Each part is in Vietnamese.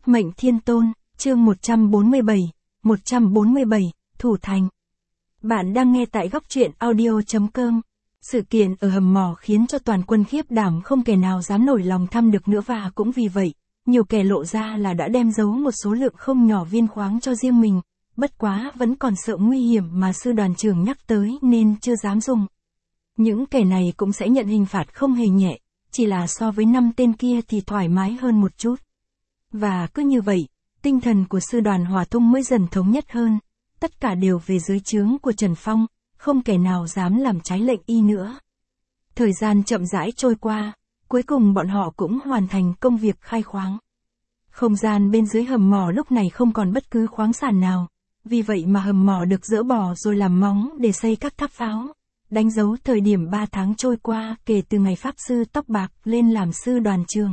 Mệnh Thiên Tôn, chương 147, Thủ Thành. Bạn đang nghe tại góc truyện audio.com. Sự kiện ở hầm mỏ khiến cho toàn quân khiếp đảm, không kẻ nào dám nổi lòng thăm được nữa, và cũng vì vậy, nhiều kẻ lộ ra là đã đem giấu một số lượng không nhỏ viên khoáng cho riêng mình, bất quá vẫn còn sợ nguy hiểm mà sư đoàn trưởng nhắc tới nên chưa dám dùng. Những kẻ này cũng sẽ nhận hình phạt không hề nhẹ, chỉ là so với 5 tên kia thì thoải mái hơn một chút. Và cứ như vậy, tinh thần của sư đoàn Hỏa Tung mới dần thống nhất hơn, tất cả đều về dưới trướng của Trần Phong, không kẻ nào dám làm trái lệnh y nữa. Thời gian chậm rãi trôi qua, cuối cùng bọn họ cũng hoàn thành công việc khai khoáng. Không gian bên dưới hầm mỏ lúc này không còn bất cứ khoáng sản nào, vì vậy mà hầm mỏ được dỡ bỏ rồi làm móng để xây các tháp pháo, đánh dấu thời điểm 3 tháng trôi qua kể từ ngày Pháp Sư Tóc Bạc lên làm sư đoàn trưởng.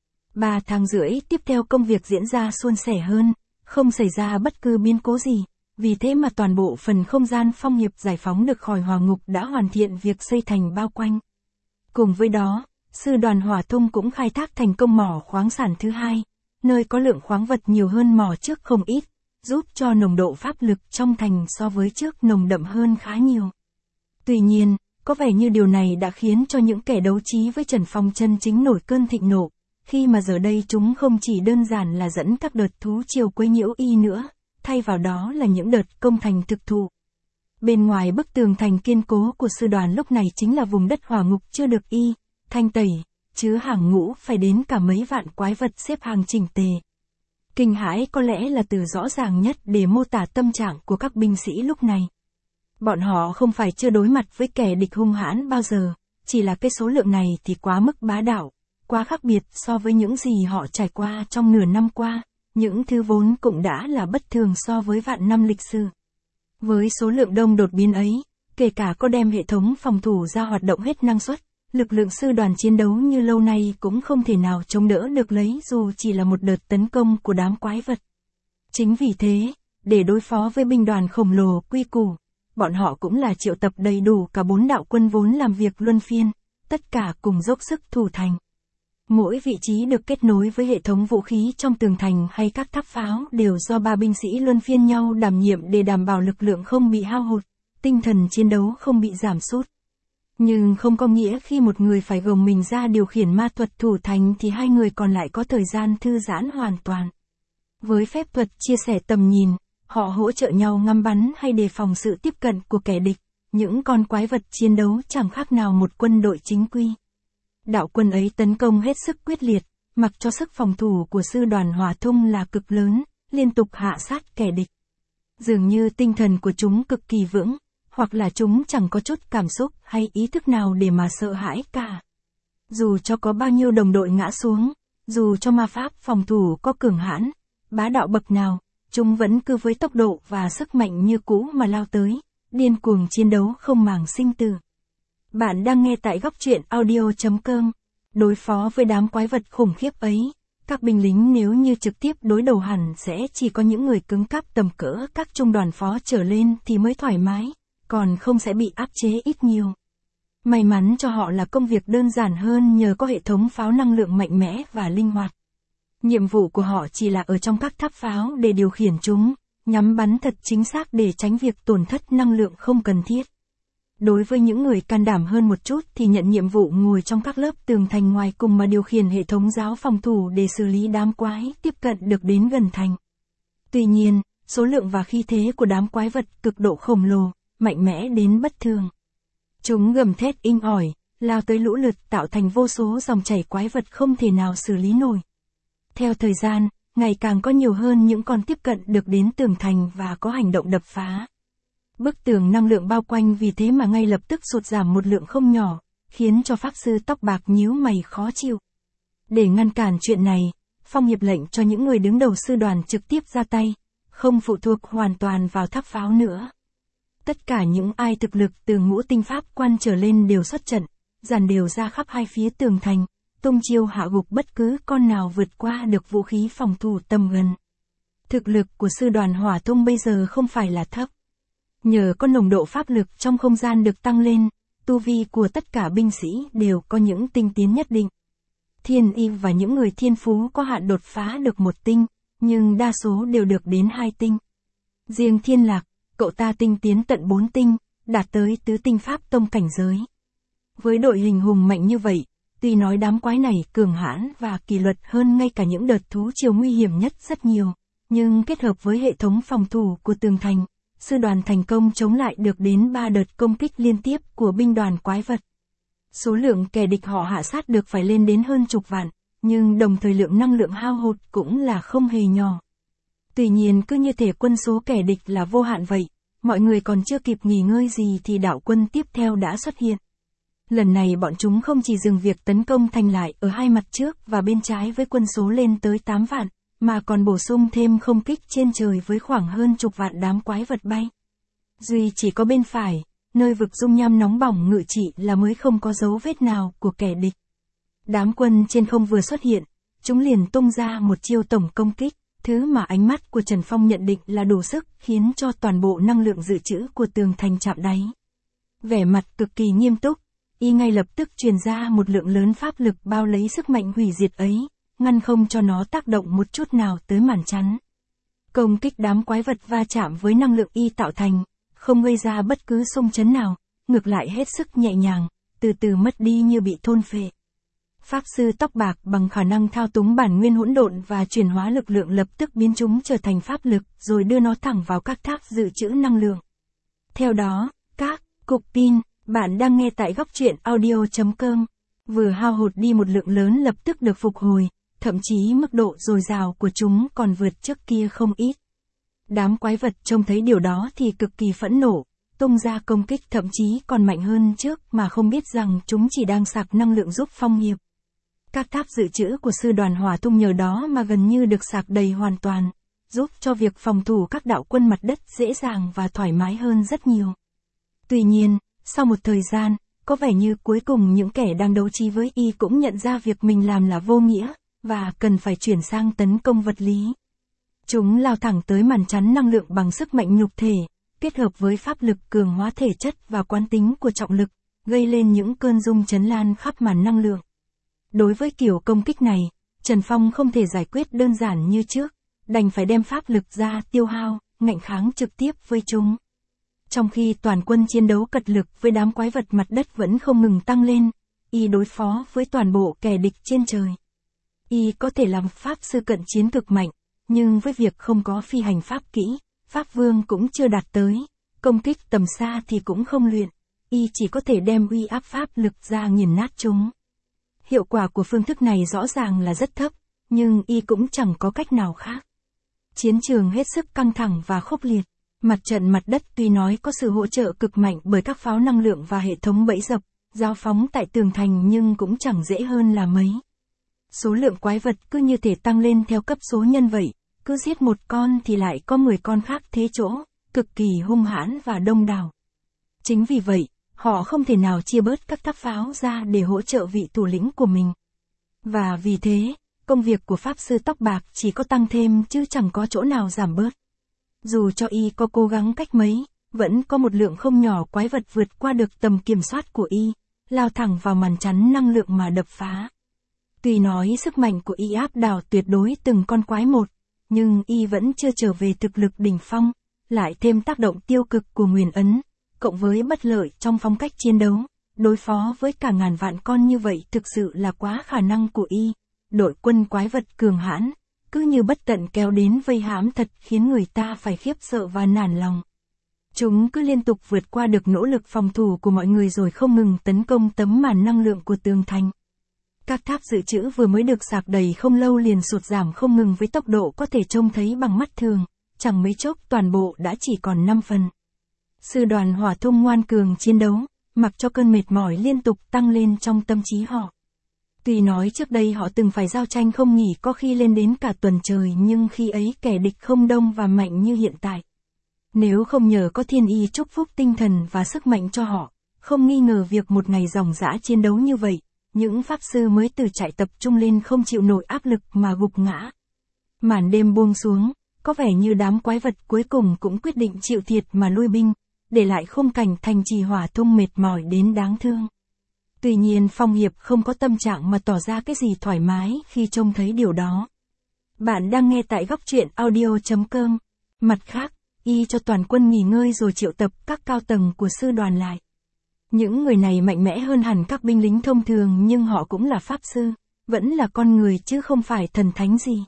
3 tháng rưỡi tiếp theo công việc diễn ra suôn sẻ hơn, không xảy ra bất cứ biến cố gì, vì thế mà toàn bộ phần không gian phong hiệp giải phóng được khỏi hỏa ngục đã hoàn thiện việc xây thành bao quanh. Cùng với đó, sư đoàn Hỏa Tung cũng khai thác thành công mỏ khoáng sản thứ hai, nơi có lượng khoáng vật nhiều hơn mỏ trước không ít, giúp cho nồng độ pháp lực trong thành so với trước nồng đậm hơn khá nhiều. Tuy nhiên, có vẻ như điều này đã khiến cho những kẻ đấu trí với Trần Phong chân chính nổi cơn thịnh nộ, khi mà giờ đây chúng không chỉ đơn giản là dẫn các đợt thú triều quấy nhiễu y nữa, thay vào đó là những đợt công thành thực thụ. Bên ngoài bức tường thành kiên cố của sư đoàn lúc này chính là vùng đất hỏa ngục chưa được y thanh tẩy, chứa hàng ngũ phải đến cả mấy vạn quái vật xếp hàng chỉnh tề. Kinh hãi có lẽ là từ rõ ràng nhất để mô tả tâm trạng của các binh sĩ lúc này. Bọn họ không phải chưa đối mặt với kẻ địch hung hãn bao giờ, chỉ là cái số lượng này thì quá mức bá đạo, quá khác biệt so với những gì họ trải qua trong nửa năm qua, những thứ vốn cũng đã là bất thường so với vạn năm lịch sử. Với số lượng đông đột biến ấy, kể cả có đem hệ thống phòng thủ ra hoạt động hết năng suất, lực lượng sư đoàn chiến đấu như lâu nay cũng không thể nào chống đỡ được lấy dù chỉ là một đợt tấn công của đám quái vật. Chính vì thế, để đối phó với binh đoàn khổng lồ quy củ, bọn họ cũng là triệu tập đầy đủ cả 4 đạo quân vốn làm việc luân phiên, tất cả cùng dốc sức thủ thành. Mỗi vị trí được kết nối với hệ thống vũ khí trong tường thành hay các tháp pháo đều do 3 binh sĩ luân phiên nhau đảm nhiệm để đảm bảo lực lượng không bị hao hụt, tinh thần chiến đấu không bị giảm sút. Nhưng không có nghĩa khi một người phải gồng mình ra điều khiển ma thuật thủ thành thì 2 người còn lại có thời gian thư giãn hoàn toàn. Với phép thuật chia sẻ tầm nhìn, họ hỗ trợ nhau ngắm bắn hay đề phòng sự tiếp cận của kẻ địch, những con quái vật chiến đấu chẳng khác nào một quân đội chính quy. Đạo quân ấy tấn công hết sức quyết liệt, mặc cho sức phòng thủ của sư đoàn Hỏa Tung là cực lớn, liên tục hạ sát kẻ địch. Dường như tinh thần của chúng cực kỳ vững, hoặc là chúng chẳng có chút cảm xúc hay ý thức nào để mà sợ hãi cả. Dù cho có bao nhiêu đồng đội ngã xuống, dù cho ma pháp phòng thủ có cường hãn, bá đạo bậc nào, chúng vẫn cứ với tốc độ và sức mạnh như cũ mà lao tới, điên cuồng chiến đấu không màng sinh tử. Bạn đang nghe tại góc truyện audio.com. Đối phó với đám quái vật khủng khiếp ấy, các binh lính nếu như trực tiếp đối đầu hẳn sẽ chỉ có những người cứng cáp tầm cỡ các trung đoàn phó trở lên thì mới thoải mái, còn không sẽ bị áp chế ít nhiều. May mắn cho họ là công việc đơn giản hơn nhờ có hệ thống pháo năng lượng mạnh mẽ và linh hoạt. Nhiệm vụ của họ chỉ là ở trong các tháp pháo để điều khiển chúng, nhắm bắn thật chính xác để tránh việc tổn thất năng lượng không cần thiết. Đối với những người can đảm hơn một chút thì nhận nhiệm vụ ngồi trong các lớp tường thành ngoài cùng mà điều khiển hệ thống giáo phòng thủ để xử lý đám quái tiếp cận được đến gần thành. Tuy nhiên, số lượng và khí thế của đám quái vật cực độ khổng lồ, mạnh mẽ đến bất thường. Chúng gầm thét inh ỏi, lao tới lũ lượt tạo thành vô số dòng chảy quái vật không thể nào xử lý nổi. Theo thời gian, ngày càng có nhiều hơn những con tiếp cận được đến tường thành và có hành động đập phá. Bức tường năng lượng bao quanh vì thế mà ngay lập tức sụt giảm một lượng không nhỏ, khiến cho Pháp Sư Tóc Bạc nhíu mày khó chịu. Để ngăn cản chuyện này, Phong hiệp lệnh cho những người đứng đầu sư đoàn trực tiếp ra tay, không phụ thuộc hoàn toàn vào tháp pháo nữa. Tất cả những ai thực lực từ ngũ tinh pháp quan trở lên đều xuất trận, dàn đều ra khắp hai phía tường thành, tung chiêu hạ gục bất cứ con nào vượt qua được vũ khí phòng thủ tầm gần. Thực lực của sư đoàn Hỏa Tung bây giờ không phải là thấp. Nhờ có nồng độ pháp lực trong không gian được tăng lên, tu vi của tất cả binh sĩ đều có những tinh tiến nhất định. Thiên y và những người thiên phú có hạn đột phá được 1 tinh, nhưng đa số đều được đến 2 tinh. Riêng Thiên Lạc, cậu ta tinh tiến tận 4 tinh, đạt tới tứ tinh pháp tông cảnh giới. Với đội hình hùng mạnh như vậy, tuy nói đám quái này cường hãn và kỷ luật hơn ngay cả những đợt thú triều nguy hiểm nhất rất nhiều, nhưng kết hợp với hệ thống phòng thủ của tường thành, sư đoàn thành công chống lại được đến 3 đợt công kích liên tiếp của binh đoàn quái vật. Số lượng kẻ địch họ hạ sát được phải lên đến hơn chục vạn, nhưng đồng thời lượng năng lượng hao hụt cũng là không hề nhỏ. Tuy nhiên cứ như thể quân số kẻ địch là vô hạn vậy, mọi người còn chưa kịp nghỉ ngơi gì thì đạo quân tiếp theo đã xuất hiện. Lần này bọn chúng không chỉ dừng việc tấn công thành lại ở hai mặt trước và bên trái với quân số lên tới 8 vạn, mà còn bổ sung thêm không kích trên trời với khoảng hơn chục vạn đám quái vật bay. Duy chỉ có bên phải, nơi vực dung nham nóng bỏng ngự trị là mới không có dấu vết nào của kẻ địch. Đám quân trên không vừa xuất hiện, chúng liền tung ra một chiêu tổng công kích, thứ mà ánh mắt của Trần Phong nhận định là đủ sức khiến cho toàn bộ năng lượng dự trữ của tường thành chạm đáy. Vẻ mặt cực kỳ nghiêm túc, y ngay lập tức truyền ra một lượng lớn pháp lực bao lấy sức mạnh hủy diệt ấy, ngăn không cho nó tác động một chút nào tới màn chắn. Công kích đám quái vật va chạm với năng lượng y tạo thành, không gây ra bất cứ xung chấn nào, ngược lại hết sức nhẹ nhàng, từ từ mất đi như bị thôn phệ. Pháp sư tóc bạc bằng khả năng thao túng bản nguyên hỗn độn và chuyển hóa lực lượng lập tức biến chúng trở thành pháp lực rồi đưa nó thẳng vào các tháp dự trữ năng lượng. Theo đó, các cục pin, bạn đang nghe tại góc truyện audio.com, vừa hao hụt đi một lượng lớn lập tức được phục hồi, thậm chí mức độ dồi dào của chúng còn vượt trước kia không ít. Đám quái vật trông thấy điều đó thì cực kỳ phẫn nộ, tung ra công kích thậm chí còn mạnh hơn trước mà không biết rằng chúng chỉ đang sạc năng lượng giúp phong hiệp. Các tháp dự trữ của sư đoàn hỏa tung nhờ đó mà gần như được sạc đầy hoàn toàn, giúp cho việc phòng thủ các đạo quân mặt đất dễ dàng và thoải mái hơn rất nhiều. Tuy nhiên, sau một thời gian, có vẻ như cuối cùng những kẻ đang đấu trí với y cũng nhận ra việc mình làm là vô nghĩa, và cần phải chuyển sang tấn công vật lý. Chúng lao thẳng tới màn chắn năng lượng bằng sức mạnh nhục thể, kết hợp với pháp lực cường hóa thể chất và quán tính của trọng lực, gây lên những cơn rung chấn lan khắp màn năng lượng. Đối với kiểu công kích này, Trần Phong không thể giải quyết đơn giản như trước, đành phải đem pháp lực ra tiêu hao, ngạnh kháng trực tiếp với chúng. Trong khi toàn quân chiến đấu cật lực với đám quái vật mặt đất vẫn không ngừng tăng lên, y đối phó với toàn bộ kẻ địch trên trời. Y có thể làm pháp sư cận chiến cực mạnh, nhưng với việc không có phi hành pháp kỹ, pháp vương cũng chưa đạt tới, công kích tầm xa thì cũng không luyện, y chỉ có thể đem uy áp pháp lực ra nghiền nát chúng. Hiệu quả của phương thức này rõ ràng là rất thấp, nhưng y cũng chẳng có cách nào khác. Chiến trường hết sức căng thẳng và khốc liệt. Mặt trận mặt đất tuy nói có sự hỗ trợ cực mạnh bởi các pháo năng lượng và hệ thống bẫy dập, giao phóng tại tường thành nhưng cũng chẳng dễ hơn là mấy. Số lượng quái vật cứ như thể tăng lên theo cấp số nhân vậy, cứ giết một con thì lại có 10 con khác thế chỗ, cực kỳ hung hãn và đông đảo. Chính vì vậy, họ không thể nào chia bớt các tháp pháo ra để hỗ trợ vị thủ lĩnh của mình. Và vì thế, công việc của pháp sư tóc bạc chỉ có tăng thêm chứ chẳng có chỗ nào giảm bớt. Dù cho y có cố gắng cách mấy, vẫn có một lượng không nhỏ quái vật vượt qua được tầm kiểm soát của y, lao thẳng vào màn chắn năng lượng mà đập phá. Tuy nói sức mạnh của y áp đảo tuyệt đối từng con quái một, nhưng y vẫn chưa trở về thực lực đỉnh phong, lại thêm tác động tiêu cực của nguyền ấn, cộng với bất lợi trong phong cách chiến đấu, đối phó với cả ngàn vạn con như vậy thực sự là quá khả năng của y. Đội quân quái vật cường hãn, cứ như bất tận kéo đến vây hãm thật khiến người ta phải khiếp sợ và nản lòng. Chúng cứ liên tục vượt qua được nỗ lực phòng thủ của mọi người rồi không ngừng tấn công tấm màn năng lượng của tường thành. Các tháp dự trữ vừa mới được sạc đầy không lâu liền sụt giảm không ngừng với tốc độ có thể trông thấy bằng mắt thường, chẳng mấy chốc toàn bộ đã chỉ còn 5 phần. Sư đoàn hỏa tung ngoan cường chiến đấu, mặc cho cơn mệt mỏi liên tục tăng lên trong tâm trí họ. Tuy nói trước đây họ từng phải giao tranh không nghỉ có khi lên đến cả tuần trời nhưng khi ấy kẻ địch không đông và mạnh như hiện tại. Nếu không nhờ có thiên y chúc phúc tinh thần và sức mạnh cho họ, không nghi ngờ việc một ngày ròng rã chiến đấu như vậy, những pháp sư mới từ trại tập trung lên không chịu nổi áp lực mà gục ngã. Màn đêm buông xuống, có vẻ như đám quái vật cuối cùng cũng quyết định chịu thiệt mà lui binh, để lại khung cảnh thành trì hỏa tung mệt mỏi đến đáng thương. Tuy nhiên Phong Hiệp không có tâm trạng mà tỏ ra cái gì thoải mái khi trông thấy điều đó. Bạn đang nghe tại góc truyện audio.com. Mặt khác, y cho toàn quân nghỉ ngơi rồi triệu tập các cao tầng của sư đoàn lại. Những người này mạnh mẽ hơn hẳn các binh lính thông thường nhưng họ cũng là pháp sư, vẫn là con người chứ không phải thần thánh gì.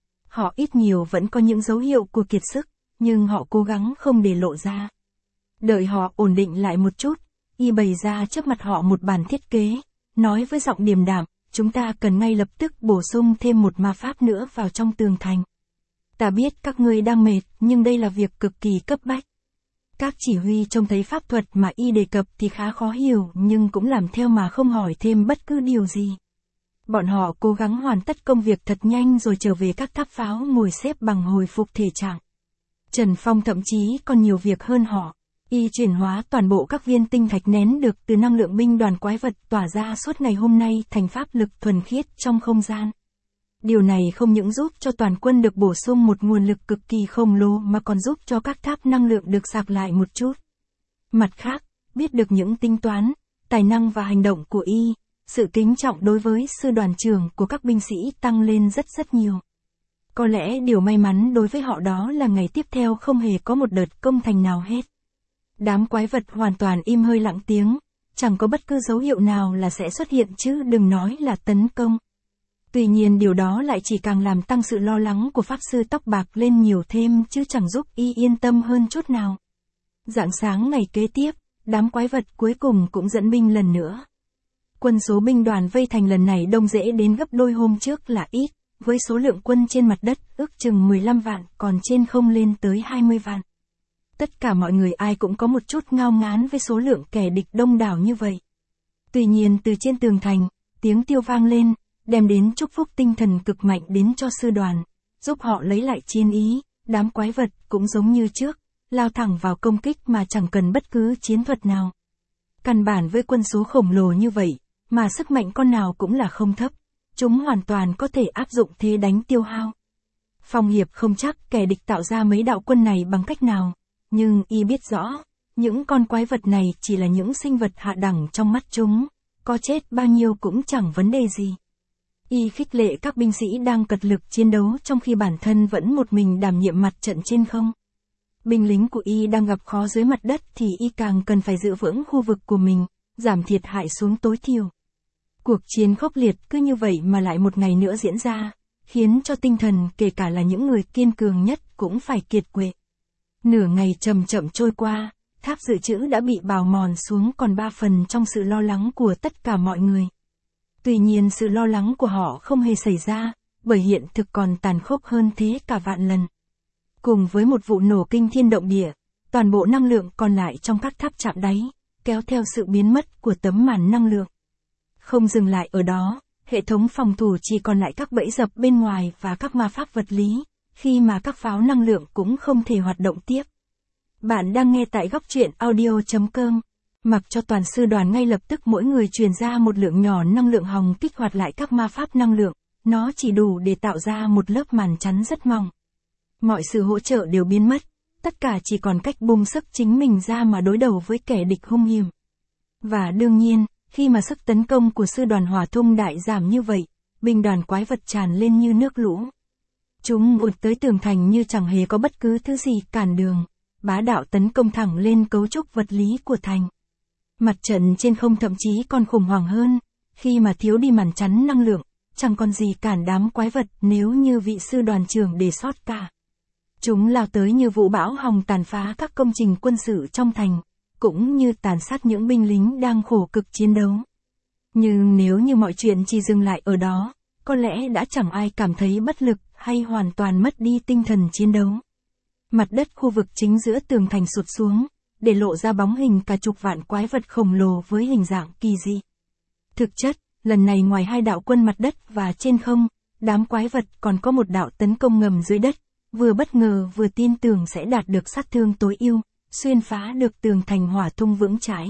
Họ ít nhiều vẫn có những dấu hiệu của kiệt sức, nhưng họ cố gắng không để lộ ra. Đợi họ ổn định lại một chút, y bày ra trước mặt họ một bản thiết kế, nói với giọng điềm đạm, chúng ta cần ngay lập tức bổ sung thêm một ma pháp nữa vào trong tường thành. Ta biết các ngươi đang mệt, nhưng đây là việc cực kỳ cấp bách. Các chỉ huy trông thấy pháp thuật mà y đề cập thì khá khó hiểu nhưng cũng làm theo mà không hỏi thêm bất cứ điều gì. Bọn họ cố gắng hoàn tất công việc thật nhanh rồi trở về các tháp pháo ngồi xếp bằng hồi phục thể trạng. Trần Phong thậm chí còn nhiều việc hơn họ. Y chuyển hóa toàn bộ các viên tinh thạch nén được từ năng lượng binh đoàn quái vật tỏa ra suốt ngày hôm nay thành pháp lực thuần khiết trong không gian. Điều này không những giúp cho toàn quân được bổ sung một nguồn lực cực kỳ khổng lồ mà còn giúp cho các tháp năng lượng được sạc lại một chút. Mặt khác, biết được những tính toán, tài năng và hành động của y, sự kính trọng đối với sư đoàn trưởng của các binh sĩ tăng lên rất nhiều. Có lẽ điều may mắn đối với họ đó là ngày tiếp theo không hề có một đợt công thành nào hết. Đám quái vật hoàn toàn im hơi lặng tiếng, chẳng có bất cứ dấu hiệu nào là sẽ xuất hiện chứ đừng nói là tấn công. Tuy nhiên điều đó lại chỉ càng làm tăng sự lo lắng của pháp sư tóc bạc lên nhiều thêm chứ chẳng giúp y yên tâm hơn chút nào. Rạng sáng ngày kế tiếp, đám quái vật cuối cùng cũng dẫn binh lần nữa. Quân số binh đoàn vây thành lần này đông dễ đến gấp đôi hôm trước là ít, với số lượng quân trên mặt đất ước chừng 15 vạn còn trên không lên tới 20 vạn. Tất cả mọi người ai cũng có một chút ngao ngán với số lượng kẻ địch đông đảo như vậy. Tuy nhiên từ trên tường thành, tiếng tiêu vang lên, đem đến chúc phúc tinh thần cực mạnh đến cho sư đoàn, giúp họ lấy lại chiến ý, đám quái vật cũng giống như trước, lao thẳng vào công kích mà chẳng cần bất cứ chiến thuật nào. Căn bản với quân số khổng lồ như vậy, mà sức mạnh con nào cũng là không thấp, chúng hoàn toàn có thể áp dụng thế đánh tiêu hao. Phong Hiệp không chắc kẻ địch tạo ra mấy đạo quân này bằng cách nào, nhưng y biết rõ, những con quái vật này chỉ là những sinh vật hạ đẳng trong mắt chúng, có chết bao nhiêu cũng chẳng vấn đề gì. Y khích lệ các binh sĩ đang cật lực chiến đấu trong khi bản thân vẫn một mình đảm nhiệm mặt trận trên không. Binh lính của y đang gặp khó dưới mặt đất thì y càng cần phải giữ vững khu vực của mình, giảm thiệt hại xuống tối thiểu. Cuộc chiến khốc liệt cứ như vậy mà lại một ngày nữa diễn ra, khiến cho tinh thần kể cả là những người kiên cường nhất cũng phải kiệt quệ. Nửa ngày chậm chậm trôi qua, tháp dự trữ đã bị bào mòn xuống còn 3 phần trong sự lo lắng của tất cả mọi người. Tuy nhiên sự lo lắng của họ không hề xảy ra, bởi hiện thực còn tàn khốc hơn thế cả vạn lần. Cùng với một vụ nổ kinh thiên động địa, toàn bộ năng lượng còn lại trong các tháp chạm đáy, kéo theo sự biến mất của tấm màn năng lượng. Không dừng lại ở đó, hệ thống phòng thủ chỉ còn lại các bẫy dập bên ngoài và các ma pháp vật lý, khi mà các pháo năng lượng cũng không thể hoạt động tiếp. Bạn đang nghe tại góc truyện audio.com. Mặc cho toàn sư đoàn ngay lập tức mỗi người truyền ra một lượng nhỏ năng lượng hồng kích hoạt lại các ma pháp năng lượng, nó chỉ đủ để tạo ra một lớp màn chắn rất mỏng. Mọi sự hỗ trợ đều biến mất, tất cả chỉ còn cách bung sức chính mình ra mà đối đầu với kẻ địch hung hiểm. Và đương nhiên, khi mà sức tấn công của sư đoàn hỏa thung đại giảm như vậy, binh đoàn quái vật tràn lên như nước lũ. Chúng vụt tới tường thành như chẳng hề có bất cứ thứ gì cản đường, bá đạo tấn công thẳng lên cấu trúc vật lý của thành. Mặt trận trên không thậm chí còn khủng hoảng hơn, khi mà thiếu đi màn chắn năng lượng, chẳng còn gì cản đám quái vật nếu như vị sư đoàn trưởng để sót cả. Chúng lao tới như vũ bão hồng tàn phá các công trình quân sự trong thành, cũng như tàn sát những binh lính đang khổ cực chiến đấu. Nhưng nếu như mọi chuyện chỉ dừng lại ở đó, có lẽ đã chẳng ai cảm thấy bất lực hay hoàn toàn mất đi tinh thần chiến đấu. Mặt đất khu vực chính giữa tường thành sụt xuống, để lộ ra bóng hình cả chục vạn quái vật khổng lồ với hình dạng kỳ dị. Thực chất, lần này ngoài 2 đạo quân mặt đất và trên không, đám quái vật còn có một đạo tấn công ngầm dưới đất, vừa bất ngờ vừa tin tưởng sẽ đạt được sát thương tối ưu, xuyên phá được tường thành hỏa thung vững chãi.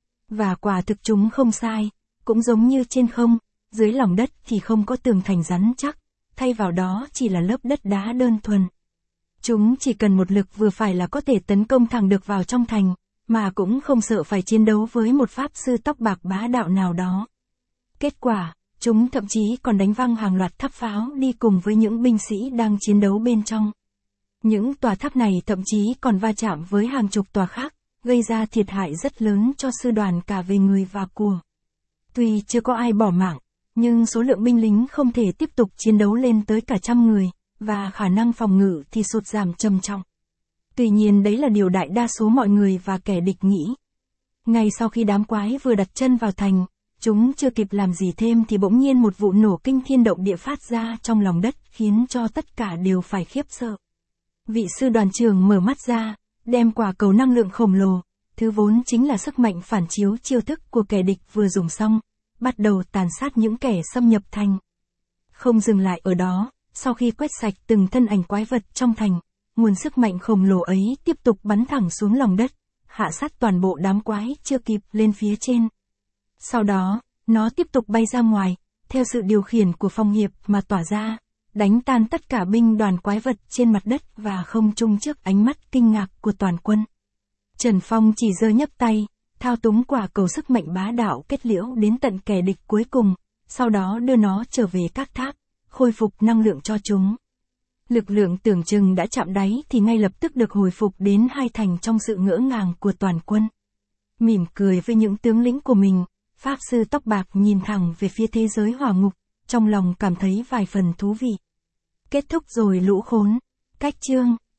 Và quả thực chúng không sai, cũng giống như trên không, dưới lòng đất thì không có tường thành rắn chắc, thay vào đó chỉ là lớp đất đá đơn thuần. Chúng chỉ cần một lực vừa phải là có thể tấn công thẳng được vào trong thành, mà cũng không sợ phải chiến đấu với một pháp sư tóc bạc bá đạo nào đó. Kết quả, Chúng thậm chí còn đánh văng hàng loạt tháp pháo đi cùng với những binh sĩ đang chiến đấu bên trong. Những tòa tháp này thậm chí còn va chạm với hàng chục tòa khác, gây ra thiệt hại rất lớn cho sư đoàn cả về người và của. Tuy chưa có ai bỏ mạng, nhưng số lượng binh lính không thể tiếp tục chiến đấu lên tới cả 100 người, và khả năng phòng ngự thì sụt giảm trầm trọng. Tuy nhiên đấy là điều đại đa số mọi người và kẻ địch nghĩ. Ngay sau khi đám quái vừa đặt chân vào thành, chúng chưa kịp làm gì thêm thì bỗng nhiên một vụ nổ kinh thiên động địa phát ra trong lòng đất khiến cho tất cả đều phải khiếp sợ. Vị sư đoàn trưởng mở mắt ra, đem quả cầu năng lượng khổng lồ, thứ vốn chính là sức mạnh phản chiếu chiêu thức của kẻ địch vừa dùng xong, bắt đầu tàn sát những kẻ xâm nhập thành. Không dừng lại ở đó, sau khi quét sạch từng thân ảnh quái vật trong thành, nguồn sức mạnh khổng lồ ấy tiếp tục bắn thẳng xuống lòng đất, hạ sát toàn bộ đám quái chưa kịp lên phía trên. Sau đó, nó tiếp tục bay ra ngoài, theo sự điều khiển của phong hiệp mà tỏa ra, đánh tan tất cả binh đoàn quái vật trên mặt đất và không trung trước ánh mắt kinh ngạc của toàn quân. Trần Phong chỉ giơ nhấc tay, thao túng quả cầu sức mạnh bá đạo kết liễu đến tận kẻ địch cuối cùng, sau đó đưa nó trở về các tháp, khôi phục năng lượng cho chúng. Lực lượng tưởng chừng đã chạm đáy thì ngay lập tức được hồi phục đến 2 thành trong sự ngỡ ngàng của toàn quân. Mỉm cười với những tướng lĩnh của mình, Pháp sư tóc bạc nhìn thẳng về phía thế giới hỏa ngục, trong lòng cảm thấy vài phần thú vị. Kết thúc rồi lũ khốn. Cách chương